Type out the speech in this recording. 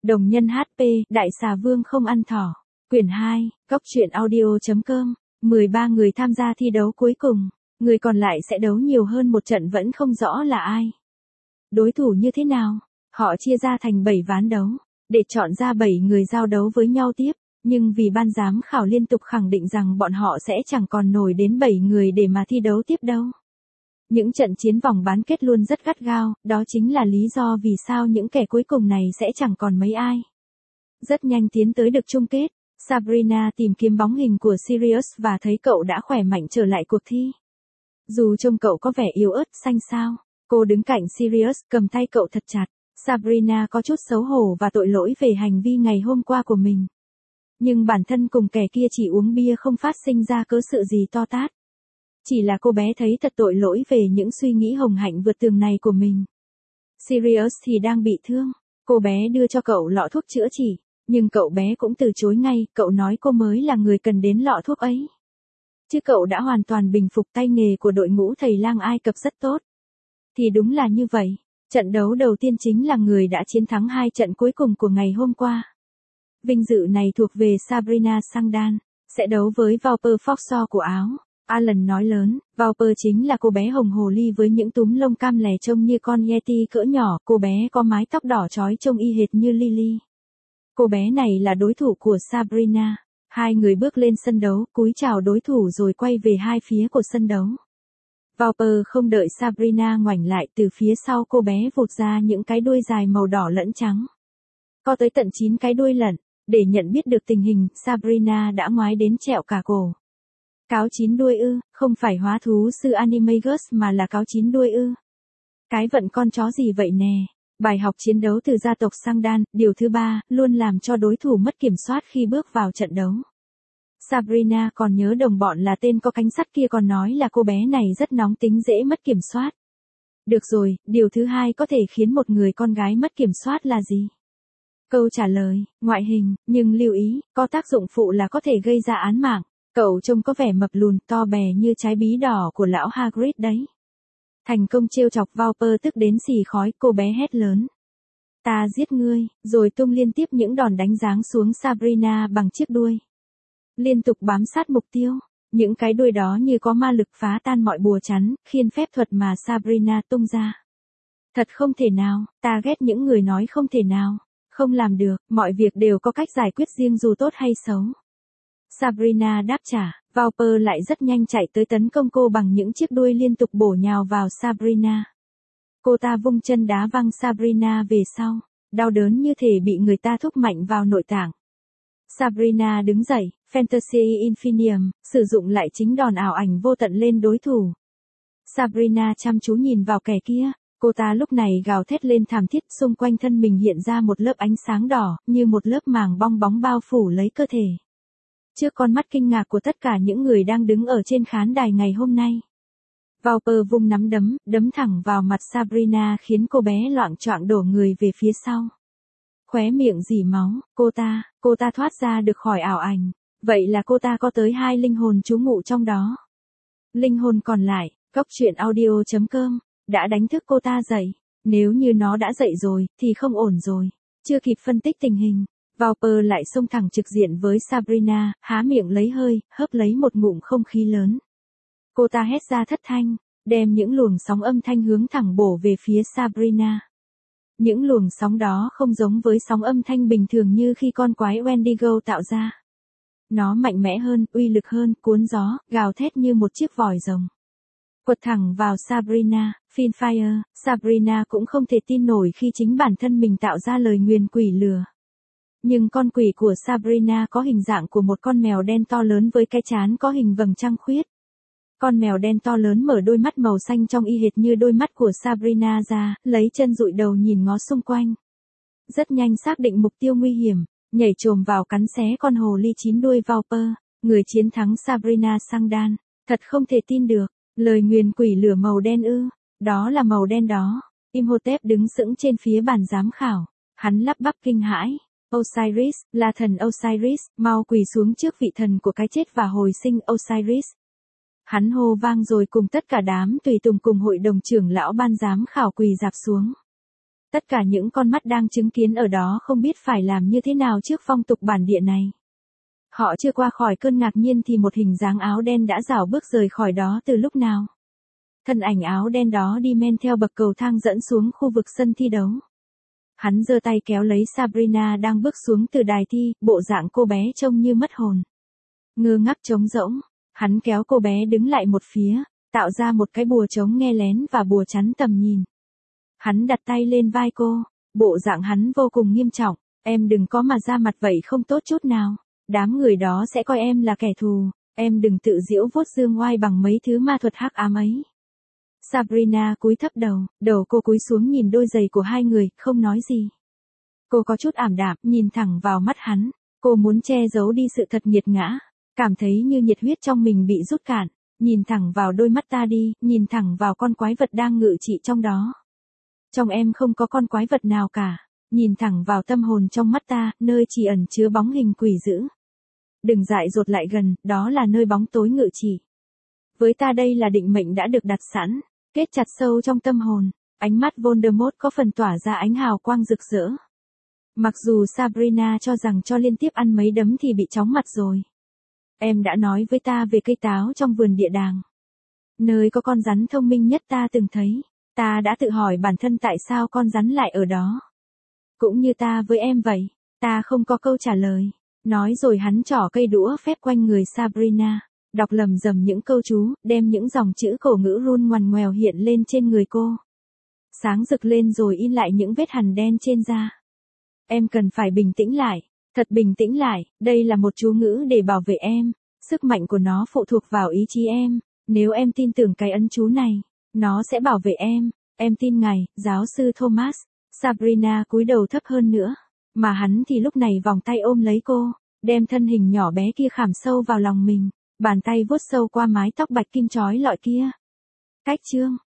Đồng nhân HP, Đại xà vương không ăn thỏ. Quyển 2, Góc truyện audio.com. 13 người tham gia thi đấu cuối cùng. Người còn lại sẽ đấu nhiều hơn một trận vẫn không rõ là ai. Đối thủ như thế nào? Họ chia ra thành 7 ván đấu, để chọn ra 7 người giao đấu với nhau tiếp. Nhưng vì ban giám khảo liên tục khẳng định rằng bọn họ sẽ chẳng còn nổi đến 7 người để mà thi đấu tiếp đâu. Những trận chiến vòng bán kết luôn rất gắt gao, đó chính là lý do vì sao những kẻ cuối cùng này sẽ chẳng còn mấy ai. Rất nhanh tiến tới được chung kết, Sabrina tìm kiếm bóng hình của Sirius và thấy cậu đã khỏe mạnh trở lại cuộc thi. Dù trông cậu có vẻ yếu ớt xanh xao, cô đứng cạnh Sirius cầm tay cậu thật chặt. Sabrina có chút xấu hổ và tội lỗi về hành vi ngày hôm qua của mình. Nhưng bản thân cùng kẻ kia chỉ uống bia không phát sinh ra cớ sự gì to tát. Chỉ là cô bé thấy thật tội lỗi về những suy nghĩ hồng hạnh vượt tường này của mình. Sirius thì đang bị thương. Cô bé đưa cho cậu lọ thuốc chữa trị, nhưng cậu bé cũng từ chối ngay, cậu nói cô mới là người cần đến lọ thuốc ấy. Chứ cậu đã hoàn toàn bình phục. Tay nghề của đội ngũ thầy lang Ai Cập rất tốt. Thì đúng là như vậy, trận đấu đầu tiên chính là người đã chiến thắng 2 trận cuối cùng của ngày hôm qua. Vinh dự này thuộc về Sabrina Sangdan, sẽ đấu với Vauper Foxo của Áo. Alan nói lớn, Vauper chính là cô bé hồng hồ ly với những túm lông cam lè trông như con Yeti cỡ nhỏ, cô bé có mái tóc đỏ chói trông y hệt như Lily. Cô bé này là đối thủ của Sabrina. Hai người bước lên sân đấu, cúi chào đối thủ rồi quay về hai phía của sân đấu. Vauper không đợi Sabrina ngoảnh lại, từ phía sau cô bé vụt ra những cái đuôi dài màu đỏ lẫn trắng. Có tới tận 9 cái đuôi lận. Để nhận biết được tình hình, Sabrina đã ngoái đến trẹo cả cổ. Cáo 9 đuôi ư? Không phải hóa thú sư Animagus mà là cáo 9 đuôi ư? Cái vận con chó gì vậy nè? Bài học chiến đấu từ gia tộc Sangdan, điều thứ 3, luôn làm cho đối thủ mất kiểm soát khi bước vào trận đấu. Sabrina còn nhớ đồng bọn là tên có cánh sắt kia còn nói là cô bé này rất nóng tính dễ mất kiểm soát. Được rồi, điều thứ 2 có thể khiến một người con gái mất kiểm soát là gì? Câu trả lời, ngoại hình, nhưng lưu ý, có tác dụng phụ là có thể gây ra án mạng. Cậu trông có vẻ mập lùn, to bè như trái bí đỏ của lão Hagrid đấy. Thành công trêu chọc Vauper tức đến xì khói, cô bé hét lớn. Ta giết ngươi, rồi tung liên tiếp những đòn đánh giáng xuống Sabrina bằng chiếc đuôi. Liên tục bám sát mục tiêu, những cái đuôi đó như có ma lực phá tan mọi bùa chắn, khiên phép thuật mà Sabrina tung ra. Thật không thể nào, ta ghét những người nói không thể nào. Không làm được, mọi việc đều có cách giải quyết riêng dù tốt hay xấu. Sabrina đáp trả, Vauper lại rất nhanh chạy tới tấn công cô bằng những chiếc đuôi liên tục bổ nhào vào Sabrina. Cô ta vung chân đá văng Sabrina về sau, đau đớn như thể bị người ta thúc mạnh vào nội tạng. Sabrina đứng dậy, Fantasy Infinium, sử dụng lại chính đòn ảo ảnh vô tận lên đối thủ. Sabrina chăm chú nhìn vào kẻ kia. Cô ta lúc này gào thét lên thảm thiết, xung quanh thân mình hiện ra một lớp ánh sáng đỏ, như một lớp màng bong bóng bao phủ lấy cơ thể. Trước con mắt kinh ngạc của tất cả những người đang đứng ở trên khán đài ngày hôm nay. Vauper vung nắm đấm thẳng vào mặt Sabrina khiến cô bé loạng choạng đổ người về phía sau. Khóe miệng rỉ máu, cô ta thoát ra được khỏi ảo ảnh. Vậy là cô ta có tới 2 linh hồn trú ngụ trong đó. Linh hồn còn lại, Góc truyện audio.com. Đã đánh thức cô ta dậy. Nếu như nó đã dậy rồi, thì không ổn rồi. Chưa kịp phân tích tình hình, Vauper lại xông thẳng trực diện với Sabrina, há miệng lấy hơi, hớp lấy một ngụm không khí lớn. Cô ta hét ra thất thanh, đem những luồng sóng âm thanh hướng thẳng bổ về phía Sabrina. Những luồng sóng đó không giống với sóng âm thanh bình thường như khi con quái Wendigo tạo ra. Nó mạnh mẽ hơn, uy lực hơn, cuốn gió, gào thét như một chiếc vòi rồng. Quật thẳng vào Sabrina, Finfire, Sabrina cũng không thể tin nổi khi chính bản thân mình tạo ra lời nguyền quỷ lừa. Nhưng con quỷ của Sabrina có hình dạng của một con mèo đen to lớn với cái trán có hình vầng trăng khuyết. Con mèo đen to lớn mở đôi mắt màu xanh trong y hệt như đôi mắt của Sabrina ra, lấy chân dụi đầu nhìn ngó xung quanh. Rất nhanh xác định mục tiêu nguy hiểm, nhảy chồm vào cắn xé con hồ ly 9 đuôi Vauper, người chiến thắng Sabrina Sangdan. Thật không thể tin được. Lời nguyền quỷ lửa màu đen ư? Đó là màu đen đó. Imhotep đứng sững trên phía bàn giám khảo. Hắn lắp bắp kinh hãi. Osiris, là thần Osiris, mau quỳ xuống trước vị thần của cái chết và hồi sinh Osiris. Hắn hô vang rồi cùng tất cả đám tùy tùng cùng hội đồng trưởng lão ban giám khảo quỳ rạp xuống. Tất cả những con mắt đang chứng kiến ở đó không biết phải làm như thế nào trước phong tục bản địa này. Họ chưa qua khỏi cơn ngạc nhiên thì một hình dáng áo đen đã rảo bước rời khỏi đó từ lúc nào. Thân ảnh áo đen đó đi men theo bậc cầu thang dẫn xuống khu vực sân thi đấu. Hắn giơ tay kéo lấy Sabrina đang bước xuống từ đài thi, bộ dạng cô bé trông như mất hồn. Ngơ ngác trống rỗng, hắn kéo cô bé đứng lại một phía, tạo ra một cái bùa chống nghe lén và bùa chắn tầm nhìn. Hắn đặt tay lên vai cô, bộ dạng hắn vô cùng nghiêm trọng, em đừng có mà ra mặt vậy không tốt chút nào. Đám người đó sẽ coi em là kẻ thù, em đừng tự giễu vuốt dương oai bằng mấy thứ ma thuật hắc ám ấy. Sabrina cúi thấp đầu cô cúi xuống nhìn đôi giày của hai người, không nói gì. Cô có chút ảm đạm, nhìn thẳng vào mắt hắn, cô muốn che giấu đi sự thật nghiệt ngã, cảm thấy như nhiệt huyết trong mình bị rút cạn, nhìn thẳng vào đôi mắt ta đi, nhìn thẳng vào con quái vật đang ngự trị trong đó. Trong em không có con quái vật nào cả, nhìn thẳng vào tâm hồn trong mắt ta, nơi chỉ ẩn chứa bóng hình quỷ dữ. Đừng dại dột lại gần, đó là nơi bóng tối ngự trị. Với ta đây là định mệnh đã được đặt sẵn, kết chặt sâu trong tâm hồn, ánh mắt Voldemort có phần tỏa ra ánh hào quang rực rỡ. Mặc dù Sabrina cho rằng cho liên tiếp ăn mấy đấm thì bị chóng mặt rồi. Em đã nói với ta về cây táo trong vườn địa đàng. Nơi có con rắn thông minh nhất ta từng thấy, ta đã tự hỏi bản thân tại sao con rắn lại ở đó. Cũng như ta với em vậy, ta không có câu trả lời. Nói rồi hắn trỏ cây đũa phép quanh người Sabrina, đọc lầm rầm những câu chú, đem những dòng chữ cổ ngữ run ngoằn ngoèo hiện lên trên người cô. Sáng rực lên rồi in lại những vết hằn đen trên da. Em cần phải bình tĩnh lại, thật bình tĩnh lại, đây là một chú ngữ để bảo vệ em, sức mạnh của nó phụ thuộc vào ý chí em, nếu em tin tưởng cái ấn chú này, nó sẽ bảo vệ em tin ngài, giáo sư Thomas. Sabrina cúi đầu thấp hơn nữa, mà hắn thì lúc này vòng tay ôm lấy cô, đem thân hình nhỏ bé kia khảm sâu vào lòng mình, bàn tay vuốt sâu qua mái tóc bạch kim chói lọi kia. Cách chương